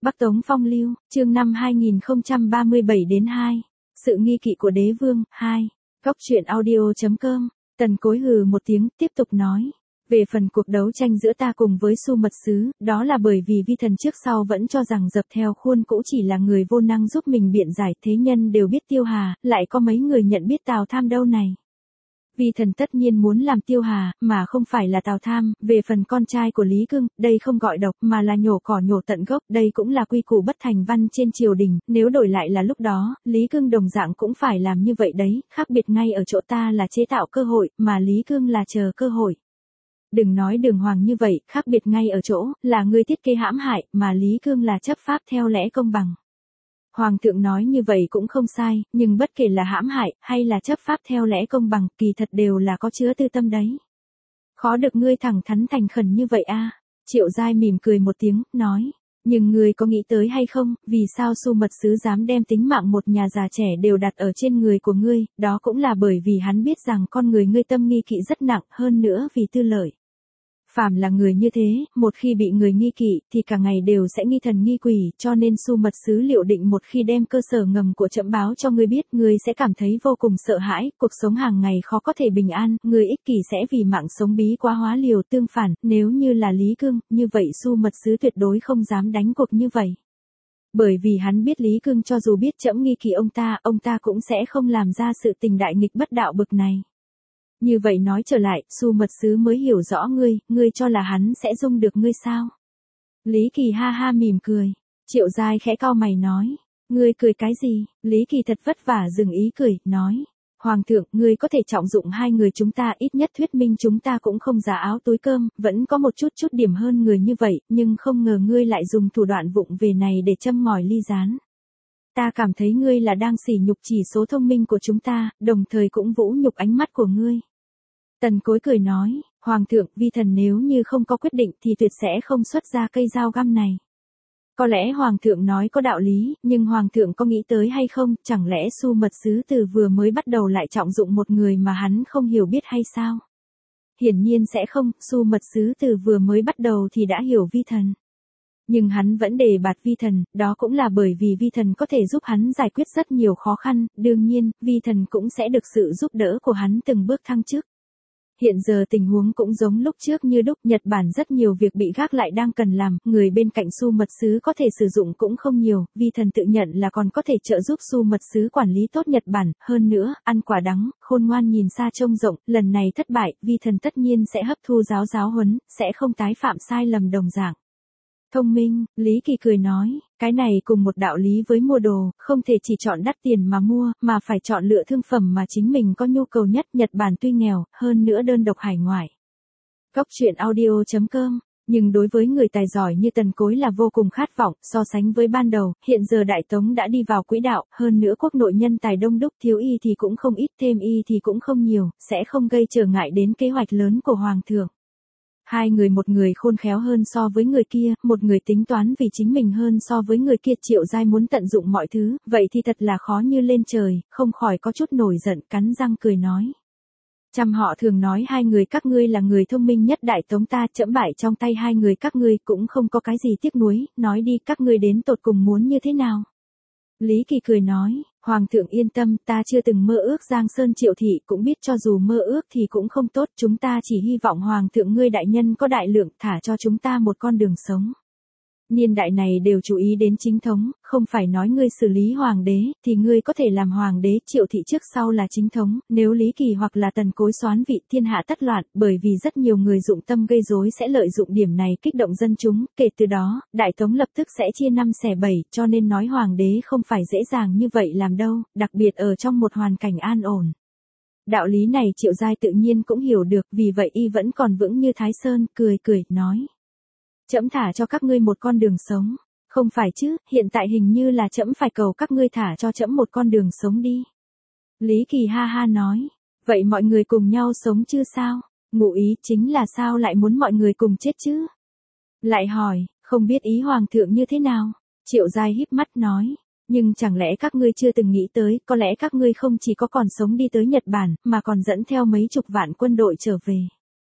Bắc Tống Phong Lưu, chương 5 2037-2. Sự nghi kỵ của đế vương, 2. Góc truyện audio.com. Tần Cối hừ một tiếng, tiếp tục nói. Về phần cuộc đấu tranh giữa ta cùng với Su Mật Sứ, đó là bởi vì vi thần trước sau vẫn cho rằng dập theo khuôn cũ chỉ là người vô năng giúp mình biện giải, thế nhân đều biết Tiêu Hà, lại có mấy người nhận biết Tào Tham đâu này. Vi thần tất nhiên muốn làm Tiêu Hà, mà không phải là Tào Tham. Về phần con trai của Lý Cương, đây không gọi độc mà là nhổ cỏ nhổ tận gốc, đây cũng là quy củ bất thành văn trên triều đình, nếu đổi lại là lúc đó, Lý Cương đồng dạng cũng phải làm như vậy đấy, khác biệt ngay ở chỗ ta là chế tạo cơ hội, mà Lý Cương là chờ cơ hội. Đừng nói đường hoàng như vậy, khác biệt ngay ở chỗ, là ngươi thiết kế hãm hại, mà Lý Cương là chấp pháp theo lẽ công bằng. Hoàng thượng nói như vậy cũng không sai, nhưng bất kể là hãm hại, hay là chấp pháp theo lẽ công bằng, kỳ thật đều là có chứa tư tâm đấy. Khó được ngươi thẳng thắn thành khẩn như vậy a. Triệu Giai mỉm cười một tiếng, nói. Nhưng ngươi có nghĩ tới hay không, vì sao Su Mật Sứ dám đem tính mạng một nhà già trẻ đều đặt ở trên người của ngươi, đó cũng là bởi vì hắn biết rằng con người ngươi tâm nghi kỵ rất nặng, hơn nữa vì tư lợi. Phàm là người như thế, một khi bị người nghi kỵ, thì cả ngày đều sẽ nghi thần nghi quỷ, cho nên Su Mật Sứ liệu định một khi đem cơ sở ngầm của trẫm báo cho ngươi biết, ngươi sẽ cảm thấy vô cùng sợ hãi, cuộc sống hàng ngày khó có thể bình an, ngươi ích kỷ sẽ vì mạng sống bí quá hóa liều, tương phản, nếu như là Lý Cương, như vậy Su Mật Sứ tuyệt đối không dám đánh cuộc như vậy. Bởi vì hắn biết Lý Cương cho dù biết trẫm nghi kỵ ông ta cũng sẽ không làm ra sự tình đại nghịch bất đạo bực này. Như vậy nói trở lại, Su Mật Sứ mới hiểu rõ ngươi cho là hắn sẽ dung được ngươi sao? Lý Kỳ ha ha mỉm cười. Triệu Giai khẽ cau mày nói. Ngươi cười cái gì? Lý Kỳ thật vất vả dừng ý cười, nói. Hoàng thượng, ngươi có thể trọng dụng hai người chúng ta, ít nhất thuyết minh chúng ta cũng không giả áo túi cơm, vẫn có một chút điểm hơn người như vậy, nhưng không ngờ ngươi lại dùng thủ đoạn vụng về này để châm ngòi ly gián. Ta cảm thấy ngươi là đang sỉ nhục chỉ số thông minh của chúng ta, đồng thời cũng vũ nhục ánh mắt của ngươi. Tần Cối cười nói, Hoàng thượng, vi thần nếu như không có quyết định thì tuyệt sẽ không xuất ra cây dao găm này. Có lẽ Hoàng thượng nói có đạo lý, nhưng Hoàng thượng có nghĩ tới hay không, chẳng lẽ Su Mật Sứ từ vừa mới bắt đầu lại trọng dụng một người mà hắn không hiểu biết hay sao? Hiển nhiên sẽ không, Su Mật Sứ từ vừa mới bắt đầu thì đã hiểu vi thần. Nhưng hắn vẫn đề bạt vi thần, đó cũng là bởi vì vi thần có thể giúp hắn giải quyết rất nhiều khó khăn, đương nhiên, vi thần cũng sẽ được sự giúp đỡ của hắn từng bước thăng chức. Hiện giờ tình huống cũng giống lúc trước như đúc, Nhật Bản rất nhiều việc bị gác lại đang cần làm, người bên cạnh Su Mật Sứ có thể sử dụng cũng không nhiều, vi thần tự nhận là còn có thể trợ giúp Su Mật Sứ quản lý tốt Nhật Bản, hơn nữa, ăn quả đắng, khôn ngoan nhìn xa trông rộng, lần này thất bại, vi thần tất nhiên sẽ hấp thu giáo huấn, sẽ không tái phạm sai lầm đồng dạng. Thông minh, Lý Kỳ cười nói, cái này cùng một đạo lý với mua đồ, không thể chỉ chọn đắt tiền mà mua, mà phải chọn lựa thương phẩm mà chính mình có nhu cầu nhất. Nhật Bản tuy nghèo, hơn nữa đơn độc hải ngoại. Góc truyện audio.com. Nhưng đối với người tài giỏi như Tần Cối là vô cùng khát vọng, so sánh với ban đầu, hiện giờ Đại Tống đã đi vào quỹ đạo, hơn nữa quốc nội nhân tài đông đúc, thiếu y thì cũng không ít, thêm y thì cũng không nhiều, sẽ không gây trở ngại đến kế hoạch lớn của Hoàng thượng. Hai người, một người khôn khéo hơn so với người kia, một người tính toán vì chính mình hơn so với người kia. Triệu Giai muốn tận dụng mọi thứ, vậy thì thật là khó như lên trời, không khỏi có chút nổi giận, cắn răng cười nói. Trăm họ thường nói hai người các ngươi là người thông minh nhất Đại Tống ta, trẫm bại trong tay hai người các ngươi cũng không có cái gì tiếc nuối, nói đi các ngươi đến tột cùng muốn như thế nào. Lý Kỳ cười nói, Hoàng thượng yên tâm, ta chưa từng mơ ước Giang Sơn Triệu Thị, cũng biết cho dù mơ ước thì cũng không tốt, chúng ta chỉ hy vọng Hoàng thượng ngươi đại nhân có đại lượng, thả cho chúng ta một con đường sống. Niên đại này đều chú ý đến chính thống, không phải nói ngươi xử lý hoàng đế, thì ngươi có thể làm hoàng đế. Triệu Thị trước sau là chính thống, nếu Lý Kỳ hoặc là Tần Cối soán vị, thiên hạ tất loạn, bởi vì rất nhiều người dụng tâm gây rối sẽ lợi dụng điểm này kích động dân chúng, kể từ đó, Đại Tống lập tức sẽ chia năm xẻ bảy, cho nên nói hoàng đế không phải dễ dàng như vậy làm đâu, đặc biệt ở trong một hoàn cảnh an ổn. Đạo lý này Triệu Giai tự nhiên cũng hiểu được, vì vậy y vẫn còn vững như Thái Sơn, cười nói. Trẫm thả cho các ngươi một con đường sống. Không phải chứ, hiện tại hình như là trẫm phải cầu các ngươi thả cho trẫm một con đường sống đi. Lý Kỳ ha ha nói. Vậy mọi người cùng nhau sống chứ sao? Ngụ ý chính là sao lại muốn mọi người cùng chết chứ? Lại hỏi, không biết ý Hoàng thượng như thế nào? Triệu Giai híp mắt nói. Nhưng chẳng lẽ các ngươi chưa từng nghĩ tới, có lẽ các ngươi không chỉ có còn sống đi tới Nhật Bản, mà còn dẫn theo mấy chục vạn quân đội trở về.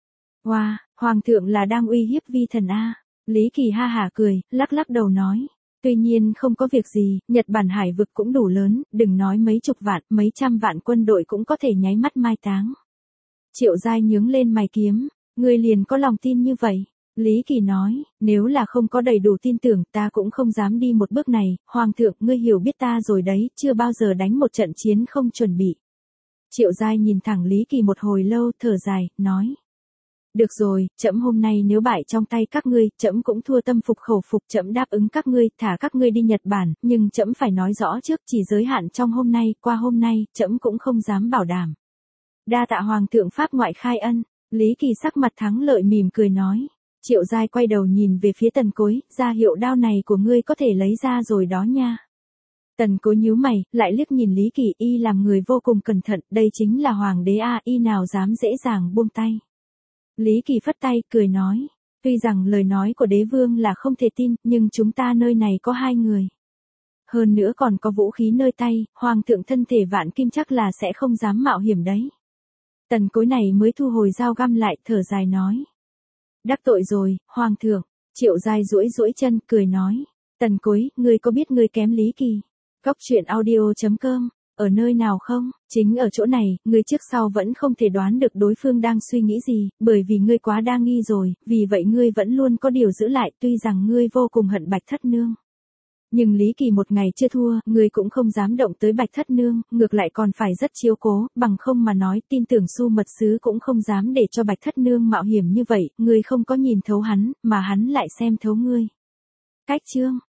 Wow, Hoàng thượng là đang uy hiếp vi thần a. Lý Kỳ ha hả cười, lắc đầu nói. Tuy nhiên không có việc gì, Nhật Bản hải vực cũng đủ lớn, đừng nói mấy chục vạn, mấy trăm vạn quân đội cũng có thể nháy mắt mai táng. Triệu Giai nhướng lên mày kiếm, ngươi liền có lòng tin như vậy. Lý Kỳ nói, nếu là không có đầy đủ tin tưởng ta cũng không dám đi một bước này, Hoàng thượng ngươi hiểu biết ta rồi đấy, chưa bao giờ đánh một trận chiến không chuẩn bị. Triệu Giai nhìn thẳng Lý Kỳ một hồi lâu, thở dài, nói. Được rồi, trẫm hôm nay nếu bại trong tay các ngươi, trẫm cũng thua tâm phục khẩu phục, trẫm đáp ứng các ngươi, thả các ngươi đi Nhật Bản, nhưng trẫm phải nói rõ trước, chỉ giới hạn trong hôm nay, qua hôm nay, trẫm cũng không dám bảo đảm. Đa tạ Hoàng thượng pháp ngoại khai ân, Lý Kỳ sắc mặt thắng lợi mỉm cười nói. Triệu Giai quay đầu nhìn về phía Tần Cối, ra hiệu đao này của ngươi có thể lấy ra rồi đó nha. Tần Cối nhíu mày, lại liếc nhìn Lý Kỳ, y làm người vô cùng cẩn thận, đây chính là hoàng đế a, y nào dám dễ dàng buông tay. Lý Kỳ phất tay, cười nói, tuy rằng lời nói của đế vương là không thể tin, nhưng chúng ta nơi này có 2 người. Hơn nữa còn có vũ khí nơi tay, hoàng thượng thân thể vạn kim chắc là sẽ không dám mạo hiểm đấy. Tần Cối này mới thu hồi dao găm lại, thở dài nói. Đắc tội rồi, Hoàng thượng. Triệu Giai duỗi chân, cười nói. Tần Cối, ngươi có biết ngươi kém Lý Kỳ? Góc truyện audio.com, ở nơi nào không? Chính ở chỗ này, ngươi trước sau vẫn không thể đoán được đối phương đang suy nghĩ gì, bởi vì ngươi quá đa nghi rồi, vì vậy ngươi vẫn luôn có điều giữ lại, tuy rằng ngươi vô cùng hận Bạch Thất Nương. Nhưng Lý Kỳ một ngày chưa thua, ngươi cũng không dám động tới Bạch Thất Nương, ngược lại còn phải rất chiếu cố, bằng không mà nói, tin tưởng Su Mật Sứ cũng không dám để cho Bạch Thất Nương mạo hiểm như vậy, ngươi không có nhìn thấu hắn, mà hắn lại xem thấu ngươi. Cách chương